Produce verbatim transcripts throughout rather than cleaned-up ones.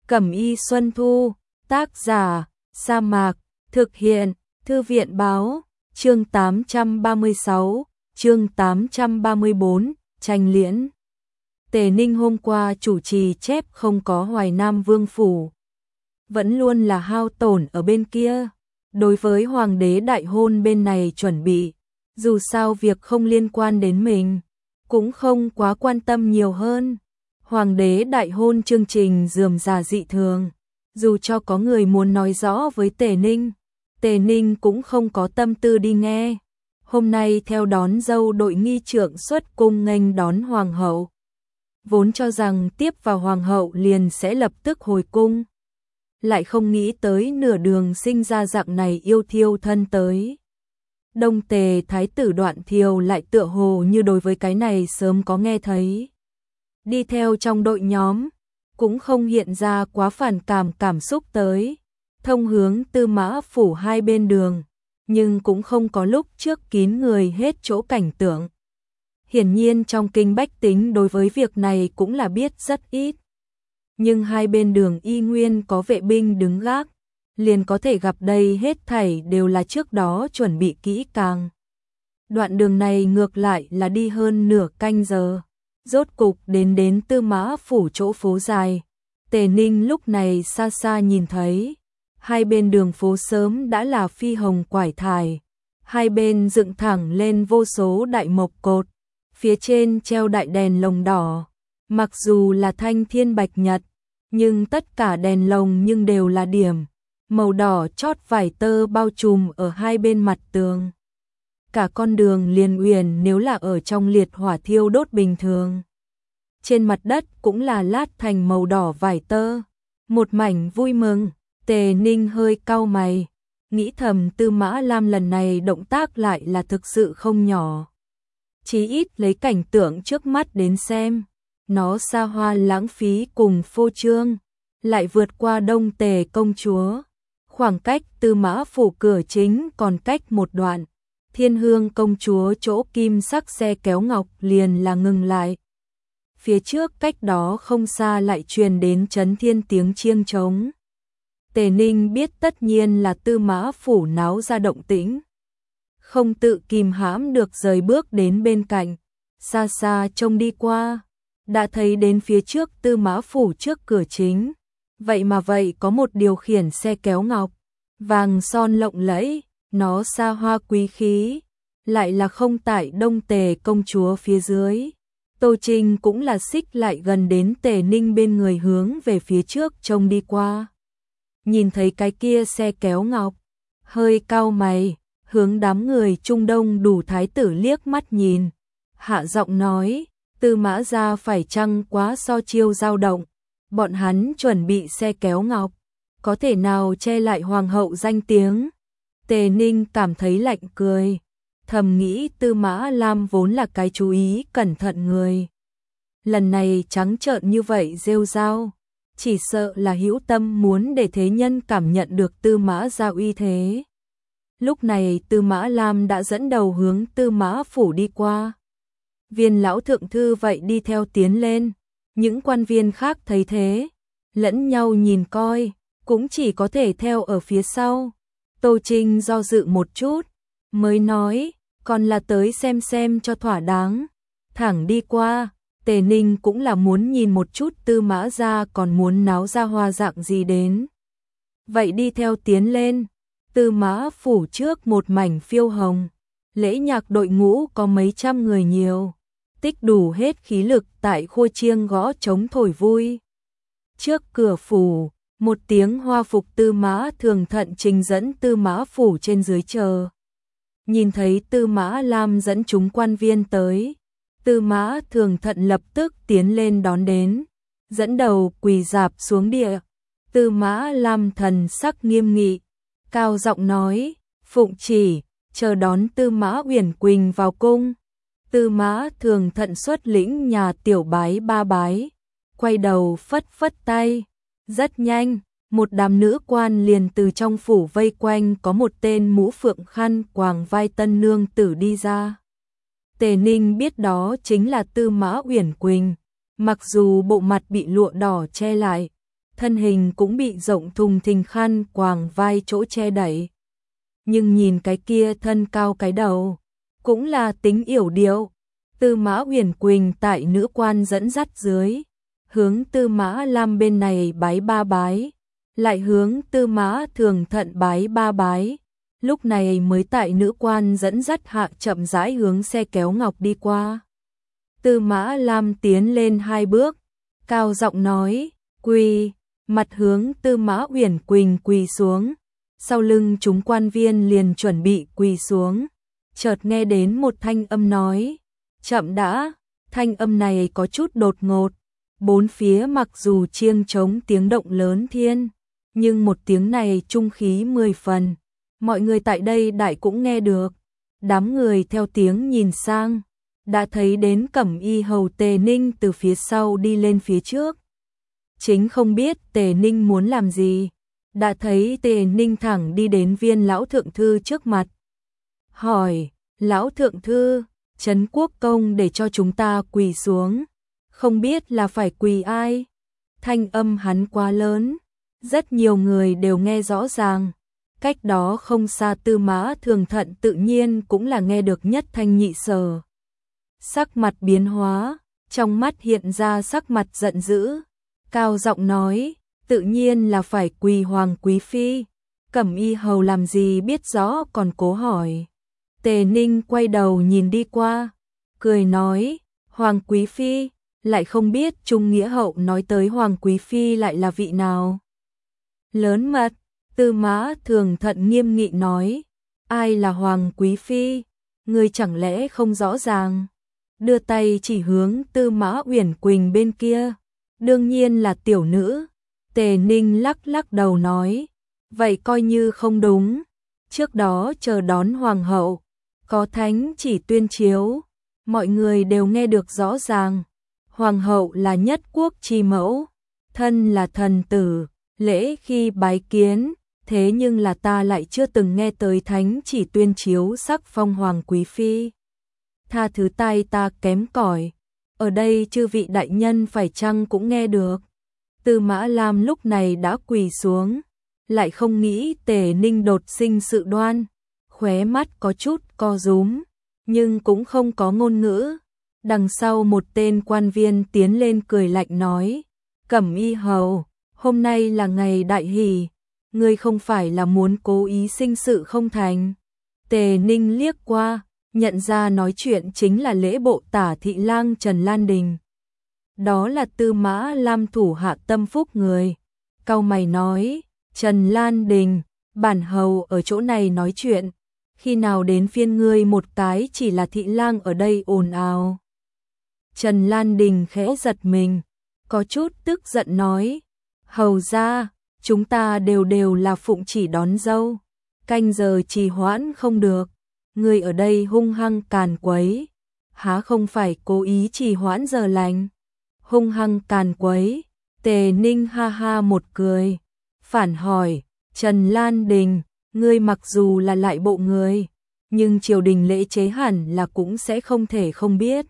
Cẩm y Xuân Thu, tác giả, Sa Mạc, thực hiện, Thư viện báo, chương tám trăm ba mươi sáu, chương tám trăm ba mươi bốn, tranh liễn. Tề Ninh hôm qua chủ trì chép không có Hoài Nam Vương Phủ. Vẫn luôn là hao tổn ở bên kia. Đối với Hoàng đế đại hôn bên này chuẩn bị, dù sao việc không liên quan đến mình, cũng không quá quan tâm nhiều hơn. Hoàng đế đại hôn chương trình rườm rà dị thường, dù cho có người muốn nói rõ với Tề Ninh, Tề Ninh cũng không có tâm tư đi nghe. Hôm nay theo đón dâu đội nghi trượng xuất cung nghênh đón hoàng hậu. Vốn cho rằng tiếp vào hoàng hậu liền sẽ lập tức hồi cung, lại không nghĩ tới nửa đường sinh ra dạng này yêu thiêu thân tới. Đông Tề thái tử Đoạn Thiều lại tựa hồ như đối với cái này sớm có nghe thấy. Đi theo trong đội nhóm, cũng không hiện ra quá phản cảm cảm xúc tới, thông hướng Tư Mã Phủ hai bên đường, nhưng cũng không có lúc trước kín người hết chỗ cảnh tượng. Hiển nhiên trong kinh bách tính đối với việc này cũng là biết rất ít. Nhưng hai bên đường y nguyên có vệ binh đứng gác, liền có thể gặp đây hết thảy đều là trước đó chuẩn bị kỹ càng. Đoạn đường này ngược lại là đi hơn nửa canh giờ, rốt cục đến đến Tư Mã Phủ chỗ phố dài. Tề Ninh lúc này xa xa nhìn thấy, hai bên đường phố sớm đã là phi hồng quải thải, hai bên dựng thẳng lên vô số đại mộc cột, phía trên treo đại đèn lồng đỏ. Mặc dù là thanh thiên bạch nhật, nhưng tất cả đèn lồng nhưng đều là điểm màu đỏ chót vải tơ bao trùm ở hai bên mặt tường. Cả con đường liền uyển nếu là ở trong liệt hỏa thiêu đốt bình thường. Trên mặt đất cũng là lát thành màu đỏ vải tơ. Một mảnh vui mừng, Tề Ninh hơi cau mày, nghĩ thầm Tư Mã Lam lần này động tác lại là thực sự không nhỏ. Chí ít lấy cảnh tượng trước mắt đến xem, nó xa hoa lãng phí cùng phô trương, lại vượt qua Đông Tề công chúa. Khoảng cách Tư Mã Phủ cửa chính còn cách một đoạn, Thiên Hương công chúa chỗ kim sắc xe kéo ngọc liền là ngừng lại. Phía trước cách đó không xa lại truyền đến chấn thiên tiếng chiêng trống. Tề Ninh biết tất nhiên là Tư Mã Phủ náo ra động tĩnh, không tự kìm hãm được rời bước đến bên cạnh, xa xa trông đi qua, đã thấy đến phía trước Tư Mã Phủ trước cửa chính. Vậy mà vậy có một điều khiển xe kéo ngọc, vàng son lộng lẫy, nó xa hoa quý khí, lại là không tại Đông Tề công chúa phía dưới. Tô Trinh cũng là xích lại gần đến Tề Ninh bên người hướng về phía trước trông đi qua. Nhìn thấy cái kia xe kéo ngọc, hơi cau mày, hướng đám người Trung Đông đủ thái tử liếc mắt nhìn, hạ giọng nói, Tư Mã gia phải chăng quá so chiêu dao động, bọn hắn chuẩn bị xe kéo ngọc, có thể nào che lại hoàng hậu danh tiếng. Tề Ninh cảm thấy lạnh cười, thầm nghĩ Tư Mã Lam vốn là cái chú ý cẩn thận người, lần này trắng trợn như vậy rêu rao, chỉ sợ là hữu tâm muốn để thế nhân cảm nhận được Tư Mã gia uy thế. Lúc này Tư Mã Lam đã dẫn đầu hướng Tư Mã Phủ đi qua. Viên lão thượng thư vậy đi theo tiến lên, những quan viên khác thấy thế, lẫn nhau nhìn coi, cũng chỉ có thể theo ở phía sau. Tô Trinh do dự một chút, mới nói, còn là tới xem xem cho thỏa đáng. Thẳng đi qua, Tề Ninh cũng là muốn nhìn một chút Tư Mã gia còn muốn náo ra hoa dạng gì đến. Vậy đi theo tiến lên, Tư Mã Phủ trước một mảnh phiêu hồng, lễ nhạc đội ngũ có mấy trăm người nhiều, tích đủ hết khí lực tại khua chiêng gõ trống thổi vui. Trước cửa phủ, một tiếng hoa phục Tư Mã Thường Thận trình dẫn Tư Mã Phủ trên dưới chờ. Nhìn thấy Tư Mã Lam dẫn chúng quan viên tới, Tư Mã Thường Thận lập tức tiến lên đón đến, dẫn đầu quỳ rạp xuống địa. Tư Mã Lam thần sắc nghiêm nghị, cao giọng nói, phụng chỉ, chờ đón Tư Mã Uyển Quỳnh vào cung. Tư Mã Thường Thận xuất lĩnh nhà tiểu bái ba bái, quay đầu phất phất tay. Rất nhanh, một đám nữ quan liền từ trong phủ vây quanh có một tên mũ phượng khăn quàng vai tân nương tử đi ra. Tề Ninh biết đó chính là Tư Mã Uyển Quỳnh, mặc dù bộ mặt bị lụa đỏ che lại, thân hình cũng bị rộng thùng thình khăn quàng vai chỗ che đẩy. Nhưng nhìn cái kia thân cao cái đầu, cũng là tính yểu điệu. Tư Mã Uyển Quỳnh tại nữ quan dẫn dắt dưới, hướng Tư Mã Lam bên này bái ba bái, lại hướng Tư Mã Thường Thận bái ba bái, lúc này mới tại nữ quan dẫn dắt hạ chậm rãi hướng xe kéo ngọc đi qua. Tư Mã Lam tiến lên hai bước, cao giọng nói, quỳ, mặt hướng Tư Mã Uyển Quỳnh quỳ xuống, sau lưng chúng quan viên liền chuẩn bị quỳ xuống, chợt nghe đến một thanh âm nói, chậm đã, thanh âm này có chút đột ngột, bốn phía mặc dù chiêng trống tiếng động lớn thiên, nhưng một tiếng này trung khí mười phần, mọi người tại đây đại cũng nghe được, đám người theo tiếng nhìn sang, đã thấy đến Cẩm Y hầu Tề Ninh từ phía sau đi lên phía trước. Chính không biết Tề Ninh muốn làm gì, đã thấy Tề Ninh thẳng đi đến Viên lão thượng thư trước mặt. Hỏi, lão thượng thư, Trấn Quốc công để cho chúng ta quỳ xuống, không biết là phải quỳ ai? Thanh âm hắn quá lớn, rất nhiều người đều nghe rõ ràng. Cách đó không xa Tư Mã Thường Thận tự nhiên cũng là nghe được nhất thanh nhị sở. Sắc mặt biến hóa, trong mắt hiện ra sắc mặt giận dữ, cao giọng nói, tự nhiên là phải quỳ Hoàng quý phi. Cẩm Y hầu làm gì biết rõ còn cố hỏi. Tề Ninh quay đầu nhìn đi qua, cười nói, Hoàng quý phi, lại không biết Trung Nghĩa hậu nói tới Hoàng quý phi lại là vị nào. Lớn mật, Tư Mã Thường Thận nghiêm nghị nói, ai là Hoàng quý phi, ngươi chẳng lẽ không rõ ràng? Đưa tay chỉ hướng Tư Mã Uyển Quỳnh bên kia, đương nhiên là tiểu nữ. Tề Ninh lắc lắc đầu nói, vậy coi như không đúng, trước đó chờ đón hoàng hậu, có thánh chỉ tuyên chiếu, mọi người đều nghe được rõ ràng, hoàng hậu là nhất quốc chi mẫu, thân là thần tử, lễ khi bái kiến, thế nhưng là ta lại chưa từng nghe tới thánh chỉ tuyên chiếu sắc phong hoàng quý phi. Tha thứ tay ta kém cỏi, ở đây chư vị đại nhân phải chăng cũng nghe được. Tư Mã Lam lúc này đã quỳ xuống, lại không nghĩ Tề Ninh đột sinh sự đoan, khóe mắt có chút co rúm, nhưng cũng không có ngôn ngữ. Đằng sau một tên quan viên tiến lên cười lạnh nói, Cẩm Y hầu, hôm nay là ngày đại hỷ, ngươi không phải là muốn cố ý sinh sự không thành. Tề Ninh liếc qua, nhận ra nói chuyện chính là lễ bộ tả thị lang Trần Lan Đình. Đó là Tư Mã Lam thủ hạ tâm phúc người. Cau mày nói, Trần Lan Đình, bản hầu ở chỗ này nói chuyện, khi nào đến phiên ngươi một cái chỉ là thị lang ở đây ồn ào. Trần Lan Đình khẽ giật mình, có chút tức giận nói, hầu ra, chúng ta đều đều là phụng chỉ đón dâu, canh giờ trì hoãn không được, ngươi ở đây hung hăng càn quấy, há không phải cố ý trì hoãn giờ lành. Hung hăng càn quấy, Tề Ninh ha ha một cười, phản hỏi, Trần Lan Đình, ngươi mặc dù là lại bộ người, nhưng triều đình lễ chế hẳn là cũng sẽ không thể không biết.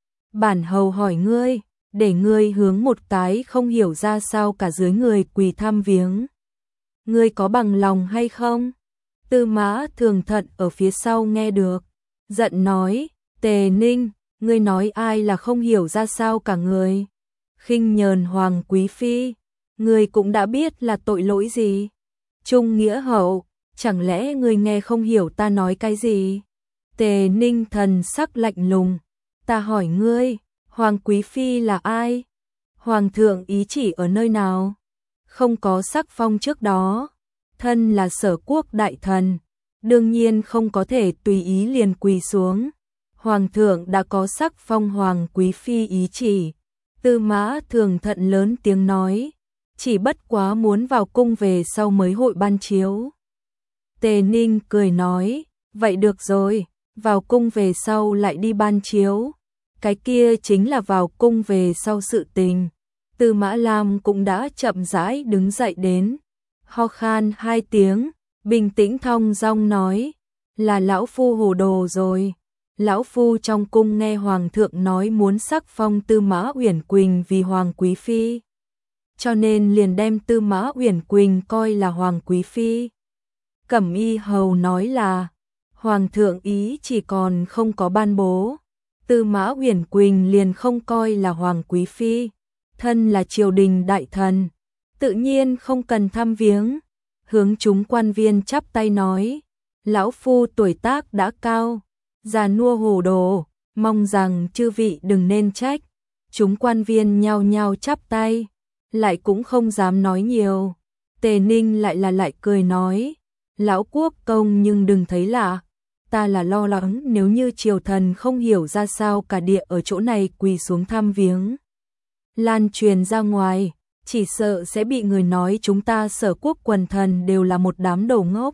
Bản hầu hỏi ngươi, để ngươi hướng một cái không hiểu ra sao cả dưới người quỳ tham viếng. Ngươi có bằng lòng hay không? Tư Mã Thường Thận ở phía sau nghe được, giận nói, Tề Ninh, ngươi nói ai là không hiểu ra sao cả người. Khinh nhờn Hoàng quý phi, ngươi cũng đã biết là tội lỗi gì. Trung Nghĩa hậu, chẳng lẽ ngươi nghe không hiểu ta nói cái gì? Tề Ninh thần sắc lạnh lùng, ta hỏi ngươi, Hoàng quý phi là ai? Hoàng thượng ý chỉ ở nơi nào? Không có sắc phong trước đó, thân là Sở quốc đại thần, đương nhiên không có thể tùy ý liền quỳ xuống. Hoàng thượng đã có sắc phong Hoàng quý phi ý chỉ. Tư Mã Thường Thận lớn tiếng nói, chỉ bất quá muốn vào cung về sau mới hội ban chiếu. Tề Ninh cười nói, vậy được rồi, vào cung về sau lại đi ban chiếu, cái kia chính là vào cung về sau sự tình. Tư Mã Lam cũng đã chậm rãi đứng dậy đến, ho khan hai tiếng, bình tĩnh thong dong nói, là lão phu hồ đồ rồi. Lão phu trong cung nghe hoàng thượng nói muốn sắc phong Tư Mã Uyển Quỳnh vì hoàng quý phi, cho nên liền đem Tư Mã Uyển Quỳnh coi là Hoàng Quý Phi. Cẩm Y Hầu nói là, Hoàng thượng ý chỉ còn không có ban bố, Tư Mã Uyển Quỳnh liền không coi là Hoàng Quý Phi, thân là triều đình đại thần, tự nhiên không cần thăm viếng, hướng chúng quan viên chắp tay nói, lão phu tuổi tác đã cao, già nua hồ đồ, mong rằng chư vị đừng nên trách. Chúng quan viên nhao nhao chắp tay, lại cũng không dám nói nhiều. Tề Ninh lại là lại cười nói, lão quốc công nhưng đừng thấy lạ, ta là lo lắng nếu như triều thần không hiểu ra sao cả địa ở chỗ này quỳ xuống thăm viếng, lan truyền ra ngoài, chỉ sợ sẽ bị người nói chúng ta Sở Quốc quần thần đều là một đám đồ ngốc.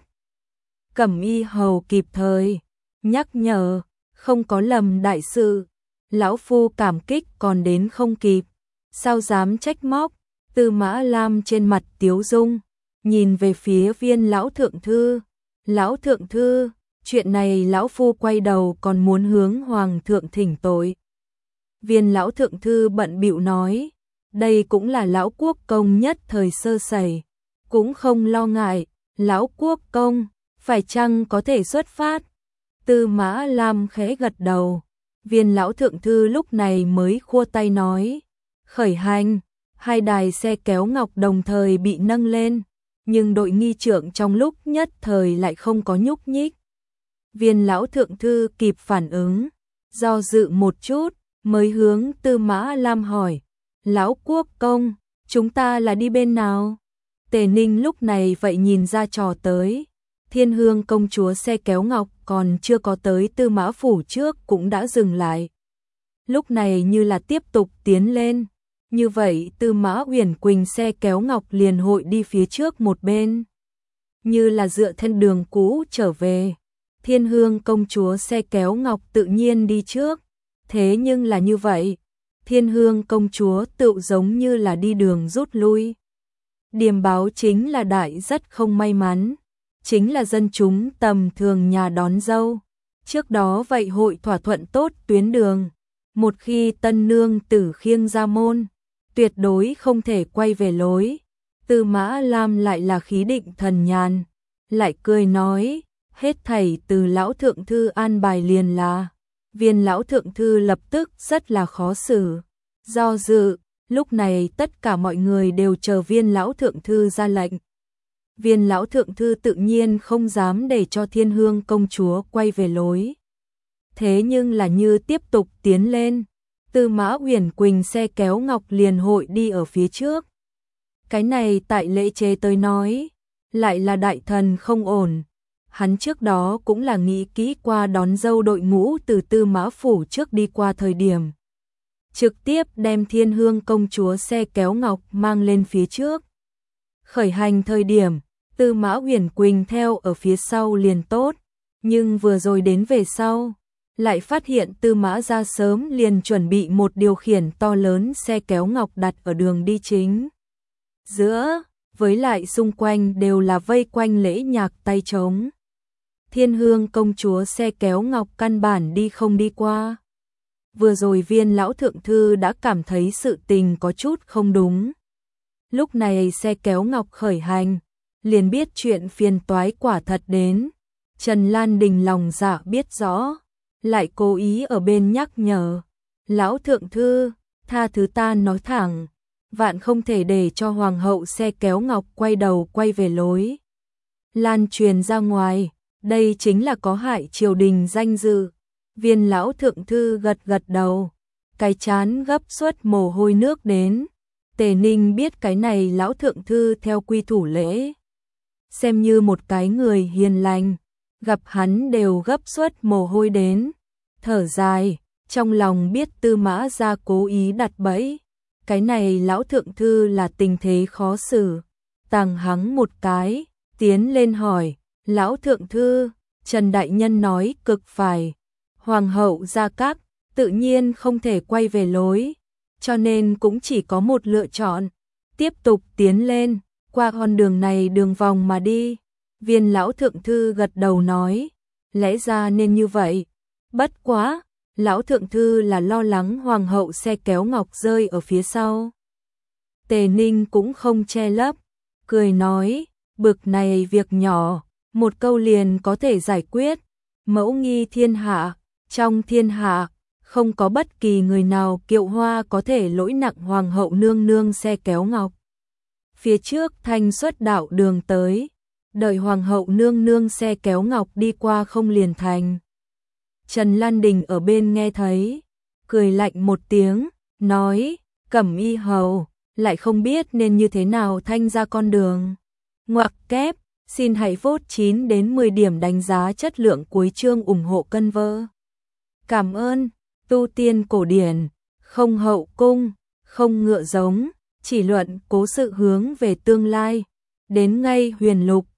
Cẩm Y Hầu kịp thời nhắc nhở, không có lầm đại sự, lão phu cảm kích còn đến không kịp, sao dám trách móc. Tư Mã Lam trên mặt tiếu dung, nhìn về phía Viên lão thượng thư, lão thượng thư, chuyện này lão phu quay đầu còn muốn hướng hoàng thượng thỉnh tội. Viên lão thượng thư bận bịu nói, đây cũng là lão quốc công nhất thời sơ sẩy, cũng không lo ngại, lão quốc công phải chăng có thể xuất phát. Tư Mã Lam khẽ gật đầu, Viên lão thượng thư lúc này mới khua tay nói, khởi hành. Hai đài xe kéo ngọc đồng thời bị nâng lên, nhưng đội nghi trượng trong lúc nhất thời lại không có nhúc nhích. Viên lão thượng thư kịp phản ứng, do dự một chút, mới hướng Tư Mã Lam hỏi, lão quốc công, chúng ta là đi bên nào? Tề Ninh lúc này vậy nhìn ra trò tới, Thiên Hương công chúa xe kéo ngọc còn chưa có tới Tư Mã phủ trước cũng đã dừng lại. Lúc này như là tiếp tục tiến lên. Như vậy Tư Mã Uyển Quỳnh xe kéo ngọc liền hội đi phía trước một bên, như là dựa theo đường cũ trở về. Thiên Hương công chúa xe kéo ngọc tự nhiên đi trước, thế nhưng là như vậy, Thiên Hương công chúa tự giống như là đi đường rút lui. Điềm báo chính là đại rất không may mắn, chính là dân chúng tầm thường nhà đón dâu, trước đó vậy hội thỏa thuận tốt tuyến đường, một khi tân nương tử khiêng ra môn, tuyệt đối không thể quay về lối. Tư Mã Lam lại là khí định thần nhàn, lại cười nói, hết thảy từ lão thượng thư an bài liền là. Viên lão thượng thư lập tức rất là khó xử, do dự, lúc này tất cả mọi người đều chờ viên lão thượng thư ra lệnh. Viên lão thượng thư tự nhiên không dám để cho Thiên Hương công chúa quay về lối. Thế nhưng là như tiếp tục tiến lên, Tư Mã Uyển Quỳnh xe kéo ngọc liền hội đi ở phía trước. Cái này tại lễ chế tới nói, lại là đại thần không ổn. Hắn trước đó cũng là nghĩ kỹ qua đón dâu đội ngũ từ Tư Mã phủ trước đi qua thời điểm. Trực tiếp đem Thiên Hương công chúa xe kéo ngọc mang lên phía trước. Khởi hành thời điểm, Tư Mã Uyển Quỳnh theo ở phía sau liền tốt, nhưng vừa rồi đến về sau, lại phát hiện Tư Mã gia sớm liền chuẩn bị một điều khiển to lớn xe kéo ngọc đặt ở đường đi chính giữa, với lại xung quanh đều là vây quanh lễ nhạc tay trống. Thiên Hương công chúa xe kéo ngọc căn bản đi không đi qua. Vừa rồi viên lão thượng thư đã cảm thấy sự tình có chút không đúng. Lúc này xe kéo ngọc khởi hành, liền biết chuyện phiền toái quả thật đến. Trần Lan Đình lòng dạ biết rõ, lại cố ý ở bên nhắc nhở. Lão thượng thư, tha thứ ta nói thẳng, vạn không thể để cho hoàng hậu xe kéo ngọc quay đầu quay về lối. Lan truyền ra ngoài, đây chính là có hại triều đình danh dự. Viên lão thượng thư gật gật đầu, cái chán gấp suốt mồ hôi nước đến. Tề Ninh biết cái này lão thượng thư theo quy thủ lễ, xem như một cái người hiền lành, gặp hắn đều gấp suốt mồ hôi đến. Thở dài, trong lòng biết Tư Mã gia cố ý đặt bẫy, cái này lão thượng thư là tình thế khó xử. Tàng hắng một cái, tiến lên hỏi, lão thượng thư, Trần Đại Nhân nói cực phải, hoàng hậu Gia Các tự nhiên không thể quay về lối, cho nên cũng chỉ có một lựa chọn, tiếp tục tiến lên, qua con đường này đường vòng mà đi. Viên lão thượng thư gật đầu nói, lẽ ra nên như vậy, bất quá, lão thượng thư là lo lắng hoàng hậu xe kéo ngọc rơi ở phía sau. Tề Ninh cũng không che lấp, cười nói, bực này việc nhỏ, một câu liền có thể giải quyết, mẫu nghi thiên hạ, trong thiên hạ, không có bất kỳ người nào kiệu hoa có thể lỗi nặng hoàng hậu nương nương xe kéo ngọc. Phía trước thanh xuất đạo đường tới, đợi hoàng hậu nương nương xe kéo ngọc đi qua không liền thành. Trần Lan Đình ở bên nghe thấy, cười lạnh một tiếng, nói, Cẩm Y hầu, lại không biết nên như thế nào thanh ra con đường. Ngoặc kép, xin hãy vote chín đến mười điểm đánh giá chất lượng cuối chương ủng hộ cân vơ. Cảm ơn, tu tiên cổ điển, không hậu cung, không ngựa giống, chỉ luận cố sự hướng về tương lai, đến ngay huyền lục,